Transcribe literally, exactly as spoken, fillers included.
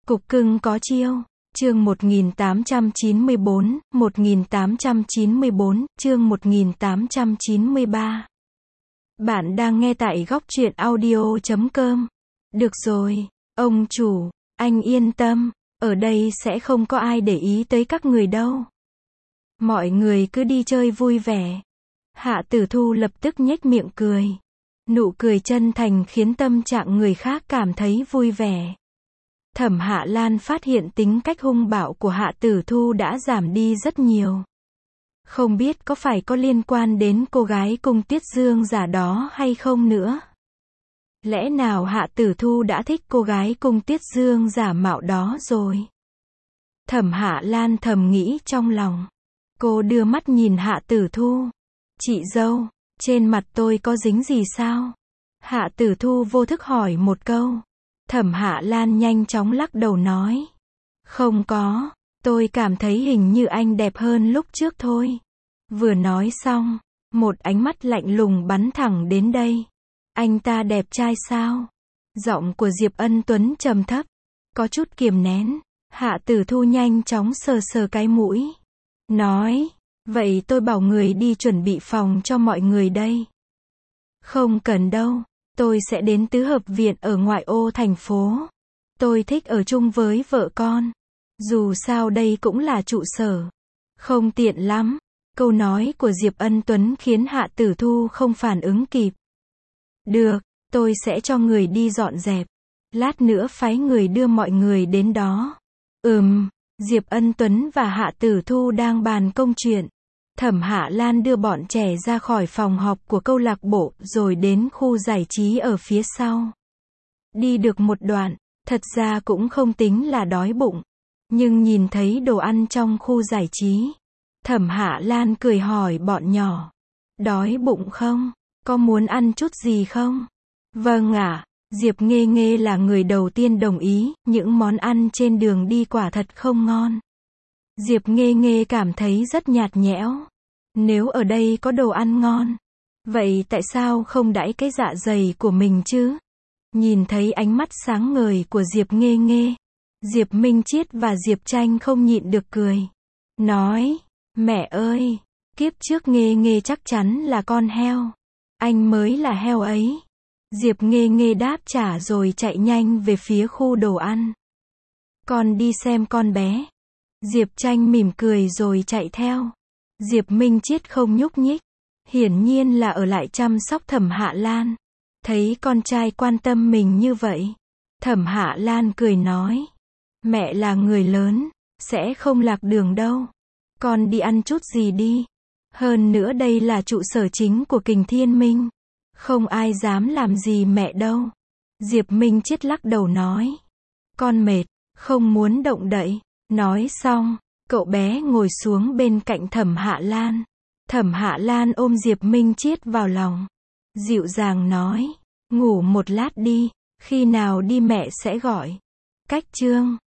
Cục cưng có chiêu. Chương một nghìn tám trăm chín mươi bốn, một nghìn tám trăm chín mươi bốn, chương một nghìn tám trăm chín mươi ba. Bạn đang nghe tại góc truyện audio chấm com. Được rồi, ông chủ, anh yên tâm, ở đây sẽ không có ai để ý tới các người đâu. Mọi người cứ đi chơi vui vẻ. Hạ Tử Thu lập tức nhếch miệng cười. Nụ cười chân thành khiến tâm trạng người khác cảm thấy vui vẻ. Thẩm Hạ Lan phát hiện tính cách hung bạo của Hạ Tử Thu đã giảm đi rất nhiều. Không biết có phải có liên quan đến cô gái cung Tiết Dương giả đó hay không nữa. Lẽ nào Hạ Tử Thu đã thích cô gái cung Tiết Dương giả mạo đó rồi? Thẩm Hạ Lan thầm nghĩ trong lòng. Cô đưa mắt nhìn Hạ Tử Thu. Chị dâu, trên mặt tôi có dính gì sao? Hạ Tử Thu vô thức hỏi một câu. Thẩm Hạ Lan nhanh chóng lắc đầu nói. Không có, tôi cảm thấy hình như anh đẹp hơn lúc trước thôi. Vừa nói xong, một ánh mắt lạnh lùng bắn thẳng đến đây. Anh ta đẹp trai sao? Giọng của Diệp Ân Tuấn trầm thấp, có chút kiềm nén. Hạ Tử Thu nhanh chóng sờ sờ cái mũi. Nói, vậy tôi bảo người đi chuẩn bị phòng cho mọi người đây. Không cần đâu. Tôi sẽ đến tứ hợp viện ở ngoại ô thành phố. Tôi thích ở chung với vợ con. Dù sao đây cũng là trụ sở. Không tiện lắm. Câu nói của Diệp Ân Tuấn khiến Hạ Tử Thu không phản ứng kịp. Được, tôi sẽ cho người đi dọn dẹp. Lát nữa phái người đưa mọi người đến đó. Ừm, Diệp Ân Tuấn và Hạ Tử Thu đang bàn công chuyện. Thẩm Hạ Lan đưa bọn trẻ ra khỏi phòng họp của câu lạc bộ rồi đến khu giải trí ở phía sau. Đi được một đoạn, thật ra cũng không tính là đói bụng. Nhưng nhìn thấy đồ ăn trong khu giải trí, Thẩm Hạ Lan cười hỏi bọn nhỏ. Đói bụng không? Có muốn ăn chút gì không? Vâng ạ. Diệp Nghê Nghê là người đầu tiên đồng ý, những món ăn trên đường đi quả thật không ngon. Diệp Nghê Nghê cảm thấy rất nhạt nhẽo. Nếu ở đây có đồ ăn ngon, vậy tại sao không đãi cái dạ dày của mình chứ? Nhìn thấy ánh mắt sáng ngời của Diệp Nghê Nghê, Diệp Minh Chiết và Diệp Tranh không nhịn được cười. Nói, mẹ ơi, kiếp trước Nghê Nghê chắc chắn là con heo. Anh mới là heo ấy. Diệp Nghê Nghê đáp trả rồi chạy nhanh về phía khu đồ ăn. Con đi xem con bé. Diệp Tranh mỉm cười rồi chạy theo. Diệp Minh Chiết không nhúc nhích. Hiển nhiên là ở lại chăm sóc Thẩm Hạ Lan. Thấy con trai quan tâm mình như vậy, Thẩm Hạ Lan cười nói. Mẹ là người lớn, sẽ không lạc đường đâu. Con đi ăn chút gì đi. Hơn nữa đây là trụ sở chính của Kình Thiên Minh. Không ai dám làm gì mẹ đâu. Diệp Minh Chiết lắc đầu nói. Con mệt, không muốn động đậy. Nói xong, cậu bé ngồi xuống bên cạnh Thẩm Hạ Lan. Thẩm Hạ Lan ôm Diệp Minh Chiết vào lòng. Dịu dàng nói. Ngủ một lát đi, khi nào đi mẹ sẽ gọi. Cách chương